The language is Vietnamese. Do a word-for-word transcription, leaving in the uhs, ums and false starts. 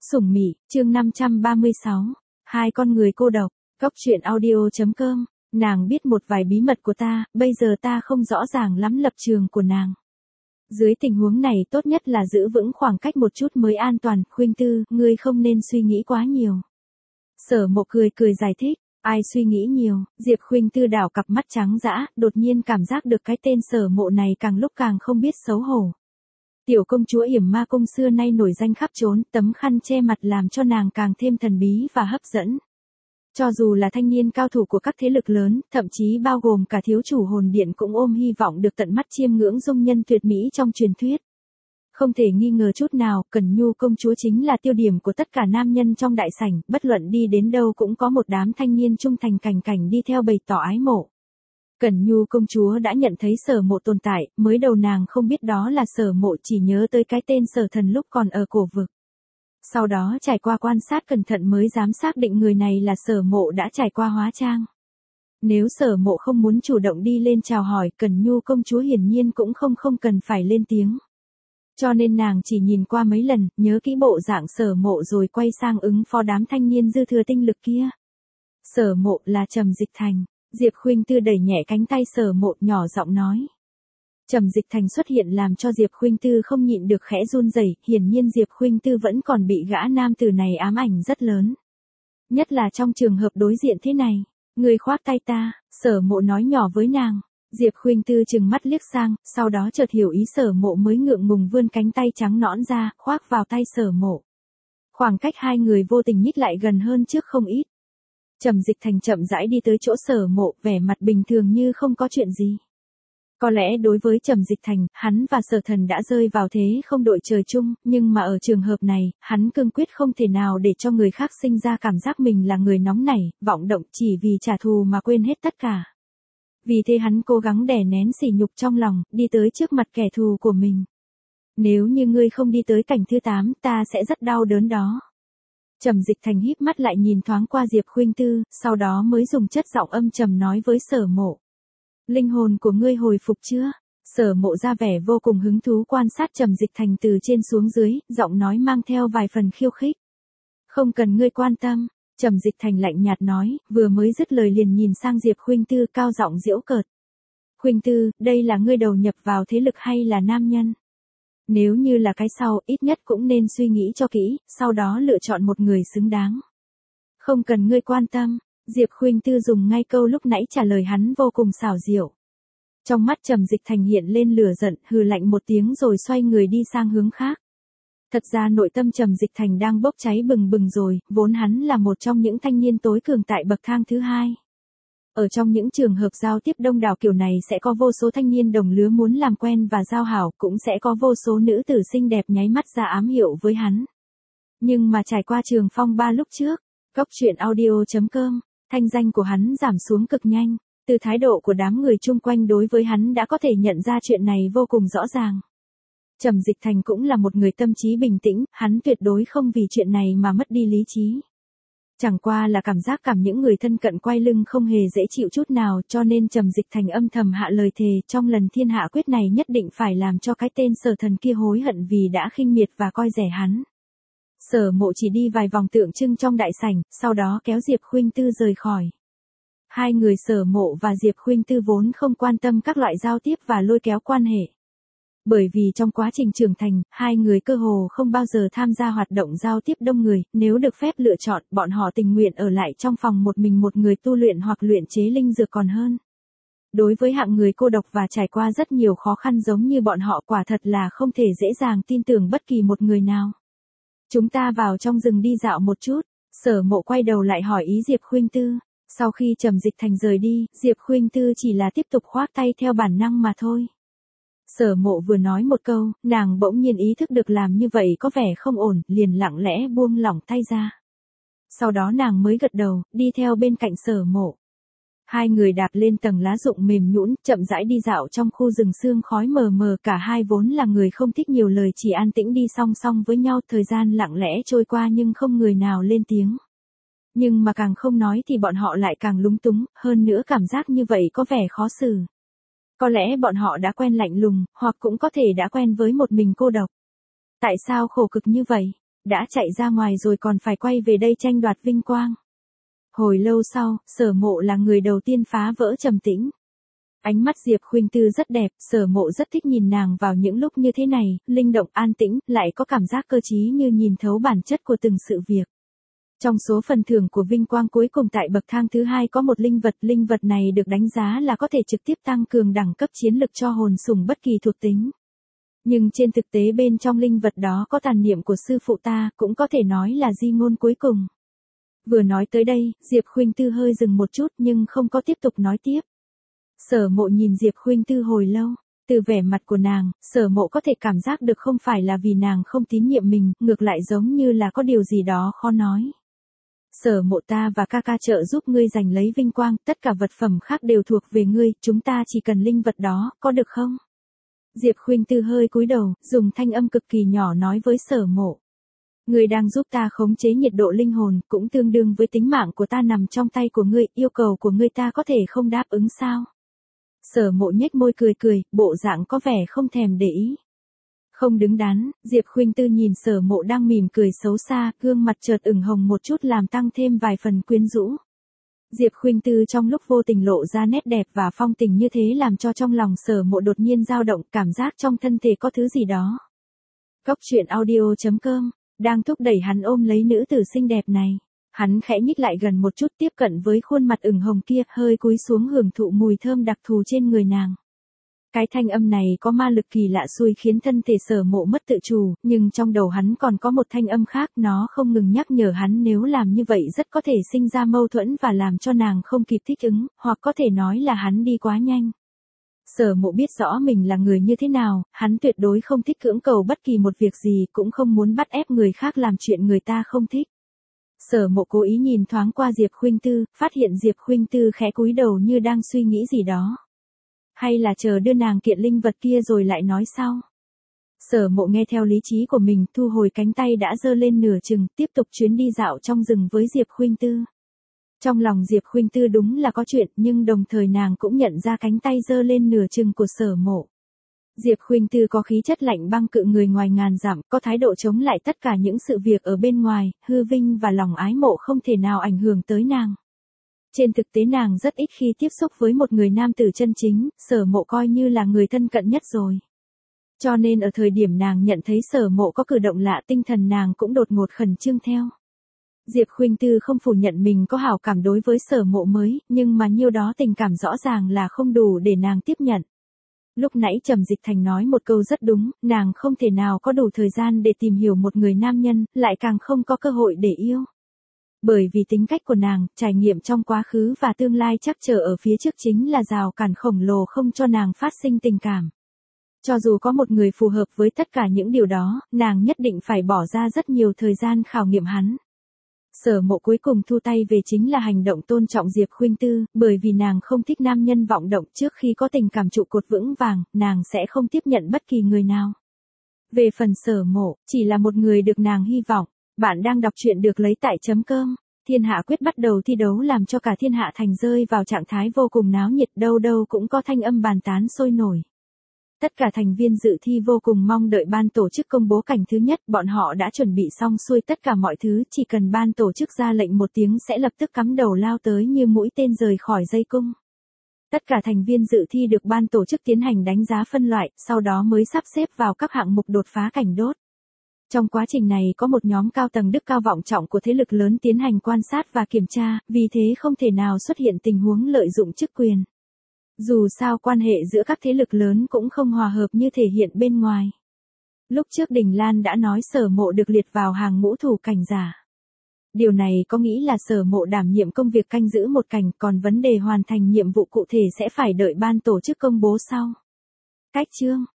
Sủng Mị, chương năm trăm ba mươi sáu. Hai con người cô độc, Cốc truyện audio chấm com. Nàng biết một vài bí mật của ta, bây giờ ta không rõ ràng lắm lập trường của nàng. Dưới tình huống này tốt nhất là giữ vững khoảng cách một chút mới an toàn, Khuynh Tư, ngươi không nên suy nghĩ quá nhiều. Sở Mộ cười cười giải thích, ai suy nghĩ nhiều, Diệp Khuynh Tư đảo cặp mắt trắng dã, đột nhiên cảm giác được cái tên Sở Mộ này càng lúc càng không biết xấu hổ. Tiểu công chúa Yểm Ma Cung xưa nay nổi danh khắp trốn, tấm khăn che mặt làm cho nàng càng thêm thần bí và hấp dẫn. Cho dù là thanh niên cao thủ của các thế lực lớn, thậm chí bao gồm cả thiếu chủ hồn điện cũng ôm hy vọng được tận mắt chiêm ngưỡng dung nhân tuyệt mỹ trong truyền thuyết. Không thể nghi ngờ chút nào, Cẩn Nhu công chúa chính là tiêu điểm của tất cả nam nhân trong đại sảnh, bất luận đi đến đâu cũng có một đám thanh niên trung thành cảnh cảnh đi theo bày tỏ ái mộ. Cẩn Nhu công chúa đã nhận thấy Sở Mộ tồn tại, mới đầu nàng không biết đó là Sở Mộ, chỉ nhớ tới cái tên Sở Thần lúc còn ở cổ vực. Sau đó trải qua quan sát cẩn thận mới dám xác định người này là Sở Mộ đã trải qua hóa trang. Nếu Sở Mộ không muốn chủ động đi lên chào hỏi, Cẩn Nhu công chúa hiển nhiên cũng không không cần phải lên tiếng. Cho nên nàng chỉ nhìn qua mấy lần, nhớ kỹ bộ dạng Sở Mộ rồi quay sang ứng phó đám thanh niên dư thừa tinh lực kia. Sở Mộ là Trầm Dịch Thành. Diệp Khuynh Tư đẩy nhẹ cánh tay Sở Mộ, nhỏ giọng nói. Trầm Dịch Thành xuất hiện làm cho Diệp Khuynh Tư không nhịn được khẽ run rẩy, hiển nhiên Diệp Khuynh Tư vẫn còn bị gã nam tử này ám ảnh rất lớn. Nhất là trong trường hợp đối diện thế này, người khoác tay ta, Sở Mộ nói nhỏ với nàng. Diệp Khuynh Tư trừng mắt liếc sang, sau đó chợt hiểu ý Sở Mộ mới ngượng ngùng vươn cánh tay trắng nõn ra, khoác vào tay Sở Mộ. Khoảng cách hai người vô tình nhích lại gần hơn trước không ít. Trầm Dịch Thành chậm rãi đi tới chỗ Sở Mộ, vẻ mặt bình thường như không có chuyện gì. Có lẽ đối với Trầm Dịch Thành, hắn và Sở Thần đã rơi vào thế không đội trời chung, nhưng mà ở trường hợp này, hắn cương quyết không thể nào để cho người khác sinh ra cảm giác mình là người nóng nảy, vọng động chỉ vì trả thù mà quên hết tất cả. Vì thế hắn cố gắng đè nén sỉ nhục trong lòng, đi tới trước mặt kẻ thù của mình. Nếu như ngươi không đi tới cảnh thứ tám, ta sẽ rất đau đớn đó. Trầm Dịch Thành híp mắt lại nhìn thoáng qua Diệp Khuynh Tư, sau đó mới dùng chất giọng âm trầm nói với Sở Mộ. Linh hồn của ngươi hồi phục chưa? Sở Mộ ra vẻ vô cùng hứng thú quan sát Trầm Dịch Thành từ trên xuống dưới, giọng nói mang theo vài phần khiêu khích. Không cần ngươi quan tâm, Trầm Dịch Thành lạnh nhạt nói, vừa mới dứt lời liền nhìn sang Diệp Khuynh Tư cao giọng giễu cợt. Khuynh Tư, đây là ngươi đầu nhập vào thế lực hay là nam nhân? Nếu như là cái sau, ít nhất cũng nên suy nghĩ cho kỹ, sau đó lựa chọn một người xứng đáng. Không cần ngươi quan tâm, Diệp Khuynh Tư dùng ngay câu lúc nãy trả lời hắn vô cùng xảo diệu. Trong mắt Trầm Dịch Thành hiện lên lửa giận, hừ lạnh một tiếng rồi xoay người đi sang hướng khác. Thật ra nội tâm Trầm Dịch Thành đang bốc cháy bừng bừng rồi, vốn hắn là một trong những thanh niên tối cường tại bậc thang thứ hai. Ở trong những trường hợp giao tiếp đông đảo kiểu này sẽ có vô số thanh niên đồng lứa muốn làm quen và giao hảo, cũng sẽ có vô số nữ tử xinh đẹp nháy mắt ra ám hiệu với hắn. Nhưng mà trải qua trường phong ba lúc trước, Cốc truyện audio chấm com, thanh danh của hắn giảm xuống cực nhanh, từ thái độ của đám người chung quanh đối với hắn đã có thể nhận ra chuyện này vô cùng rõ ràng. Trầm Dịch Thành cũng là một người tâm trí bình tĩnh, hắn tuyệt đối không vì chuyện này mà mất đi lý trí. Chẳng qua là cảm giác cảm những người thân cận quay lưng không hề dễ chịu chút nào, cho nên Trầm Dịch Thành âm thầm hạ lời thề trong lần thiên hạ quyết này nhất định phải làm cho cái tên Sở Thần kia hối hận vì đã khinh miệt và coi rẻ hắn. Sở Mộ chỉ đi vài vòng tượng trưng trong đại sảnh, sau đó kéo Diệp Khuynh Tư rời khỏi. Hai người Sở Mộ và Diệp Khuynh Tư vốn không quan tâm các loại giao tiếp và lôi kéo quan hệ. Bởi vì trong quá trình trưởng thành, hai người cơ hồ không bao giờ tham gia hoạt động giao tiếp đông người, nếu được phép lựa chọn, bọn họ tình nguyện ở lại trong phòng một mình một người tu luyện hoặc luyện chế linh dược còn hơn. Đối với hạng người cô độc và trải qua rất nhiều khó khăn giống như bọn họ, quả thật là không thể dễ dàng tin tưởng bất kỳ một người nào. Chúng ta vào trong rừng đi dạo một chút, Sở Mộ quay đầu lại hỏi ý Diệp Khuynh Tư. Sau khi Trầm Dịch Thành rời đi, Diệp Khuynh Tư chỉ là tiếp tục khoác tay theo bản năng mà thôi. Sở Mộ vừa nói một câu, nàng bỗng nhiên ý thức được làm như vậy có vẻ không ổn, liền lặng lẽ buông lỏng tay ra. Sau đó nàng mới gật đầu, đi theo bên cạnh Sở Mộ. Hai người đạp lên tầng lá rụng mềm nhũn, chậm rãi đi dạo trong khu rừng sương khói mờ mờ, cả hai vốn là người không thích nhiều lời, chỉ an tĩnh đi song song với nhau, thời gian lặng lẽ trôi qua nhưng không người nào lên tiếng. Nhưng mà càng không nói thì bọn họ lại càng lúng túng, hơn nữa cảm giác như vậy có vẻ khó xử. Có lẽ bọn họ đã quen lạnh lùng, hoặc cũng có thể đã quen với một mình cô độc. Tại sao khổ cực như vậy? Đã chạy ra ngoài rồi còn phải quay về đây tranh đoạt vinh quang. Hồi lâu sau, Sở Mộ là người đầu tiên phá vỡ trầm tĩnh. Ánh mắt Diệp Khuynh Tư rất đẹp, Sở Mộ rất thích nhìn nàng vào những lúc như thế này, linh động an tĩnh, lại có cảm giác cơ trí như nhìn thấu bản chất của từng sự việc. Trong số phần thưởng của vinh quang cuối cùng tại bậc thang thứ hai có một linh vật, linh vật này được đánh giá là có thể trực tiếp tăng cường đẳng cấp chiến lực cho hồn sủng bất kỳ thuộc tính. Nhưng trên thực tế bên trong linh vật đó có tàn niệm của sư phụ ta, cũng có thể nói là di ngôn cuối cùng. Vừa nói tới đây, Diệp Khuynh Tư hơi dừng một chút nhưng không có tiếp tục nói tiếp. Sở Mộ nhìn Diệp Khuynh Tư hồi lâu, từ vẻ mặt của nàng, Sở Mộ có thể cảm giác được không phải là vì nàng không tín nhiệm mình, ngược lại giống như là có điều gì đó khó nói. Sở Mộ, ta và ca ca trợ giúp ngươi giành lấy vinh quang, tất cả vật phẩm khác đều thuộc về ngươi, chúng ta chỉ cần linh vật đó, có được không? Diệp Khuynh Tư hơi cúi đầu, dùng thanh âm cực kỳ nhỏ nói với Sở Mộ. Ngươi đang giúp ta khống chế nhiệt độ linh hồn, cũng tương đương với tính mạng của ta nằm trong tay của ngươi, yêu cầu của ngươi ta có thể không đáp ứng sao? Sở Mộ nhếch môi cười cười, bộ dạng có vẻ không thèm để ý. Không đứng đắn, Diệp Khuynh Tư nhìn Sở Mộ đang mỉm cười xấu xa, gương mặt chợt ửng hồng một chút làm tăng thêm vài phần quyến rũ. Diệp Khuynh Tư trong lúc vô tình lộ ra nét đẹp và phong tình như thế làm cho trong lòng Sở Mộ đột nhiên dao động, cảm giác trong thân thể có thứ gì đó. Cốc truyện audio chấm com đang thúc đẩy hắn ôm lấy nữ tử xinh đẹp này. Hắn khẽ nhích lại gần một chút, tiếp cận với khuôn mặt ửng hồng kia, hơi cúi xuống hưởng thụ mùi thơm đặc thù trên người nàng. Cái thanh âm này có ma lực kỳ lạ xui khiến thân thể Sở Mộ mất tự chủ, nhưng trong đầu hắn còn có một thanh âm khác, nó không ngừng nhắc nhở hắn nếu làm như vậy rất có thể sinh ra mâu thuẫn và làm cho nàng không kịp thích ứng, hoặc có thể nói là hắn đi quá nhanh. Sở Mộ biết rõ mình là người như thế nào, hắn tuyệt đối không thích cưỡng cầu bất kỳ một việc gì, cũng không muốn bắt ép người khác làm chuyện người ta không thích. Sở Mộ cố ý nhìn thoáng qua Diệp Khuynh Tư, phát hiện Diệp Khuynh Tư khẽ cúi đầu như đang suy nghĩ gì đó. Hay là chờ đưa nàng kiện linh vật kia rồi lại nói sau. Sở Mộ nghe theo lý trí của mình, thu hồi cánh tay đã giơ lên nửa chừng, tiếp tục chuyến đi dạo trong rừng với Diệp Khuynh Tư. Trong lòng Diệp Khuynh Tư đúng là có chuyện, nhưng đồng thời nàng cũng nhận ra cánh tay giơ lên nửa chừng của Sở Mộ. Diệp Khuynh Tư có khí chất lạnh băng cự người ngoài ngàn dặm, có thái độ chống lại tất cả những sự việc ở bên ngoài, hư vinh và lòng ái mộ không thể nào ảnh hưởng tới nàng. Trên thực tế nàng rất ít khi tiếp xúc với một người nam tử chân chính, Sở Mộ coi như là người thân cận nhất rồi. Cho nên ở thời điểm nàng nhận thấy Sở Mộ có cử động lạ, tinh thần nàng cũng đột ngột khẩn trương theo. Diệp Khuynh Tư không phủ nhận mình có hảo cảm đối với Sở Mộ mới, nhưng mà nhiêu đó tình cảm rõ ràng là không đủ để nàng tiếp nhận. Lúc nãy Trầm Dịch Thành nói một câu rất đúng, nàng không thể nào có đủ thời gian để tìm hiểu một người nam nhân, lại càng không có cơ hội để yêu. Bởi vì tính cách của nàng, trải nghiệm trong quá khứ và tương lai chắc trở ở phía trước chính là rào cản khổng lồ không cho nàng phát sinh tình cảm. Cho dù có một người phù hợp với tất cả những điều đó, nàng nhất định phải bỏ ra rất nhiều thời gian khảo nghiệm hắn. Sở Mộ cuối cùng thu tay về chính là hành động tôn trọng Diệp Khuynh Tư, bởi vì nàng không thích nam nhân vọng động, trước khi có tình cảm trụ cột vững vàng, nàng sẽ không tiếp nhận bất kỳ người nào. Về phần Sở Mộ, chỉ là một người được nàng hy vọng. Bạn đang đọc truyện được lấy tại chấm com. Thiên Hạ Quyết bắt đầu thi đấu làm cho cả thiên hạ thành rơi vào trạng thái vô cùng náo nhiệt, đâu đâu cũng có thanh âm bàn tán sôi nổi. Tất cả thành viên dự thi vô cùng mong đợi ban tổ chức công bố cảnh thứ nhất, bọn họ đã chuẩn bị xong xuôi tất cả mọi thứ, chỉ cần ban tổ chức ra lệnh một tiếng sẽ lập tức cắm đầu lao tới như mũi tên rời khỏi dây cung. Tất cả thành viên dự thi được ban tổ chức tiến hành đánh giá phân loại, sau đó mới sắp xếp vào các hạng mục đột phá cảnh đốt. Trong quá trình này có một nhóm cao tầng đức cao vọng trọng của thế lực lớn tiến hành quan sát và kiểm tra, vì thế không thể nào xuất hiện tình huống lợi dụng chức quyền. Dù sao quan hệ giữa các thế lực lớn cũng không hòa hợp như thể hiện bên ngoài. Lúc trước Đình Lan đã nói Sở Mộ được liệt vào hàng ngũ thủ cảnh giả. Điều này có nghĩ là Sở Mộ đảm nhiệm công việc canh giữ một cảnh, còn vấn đề hoàn thành nhiệm vụ cụ thể sẽ phải đợi ban tổ chức công bố sau. Cách chương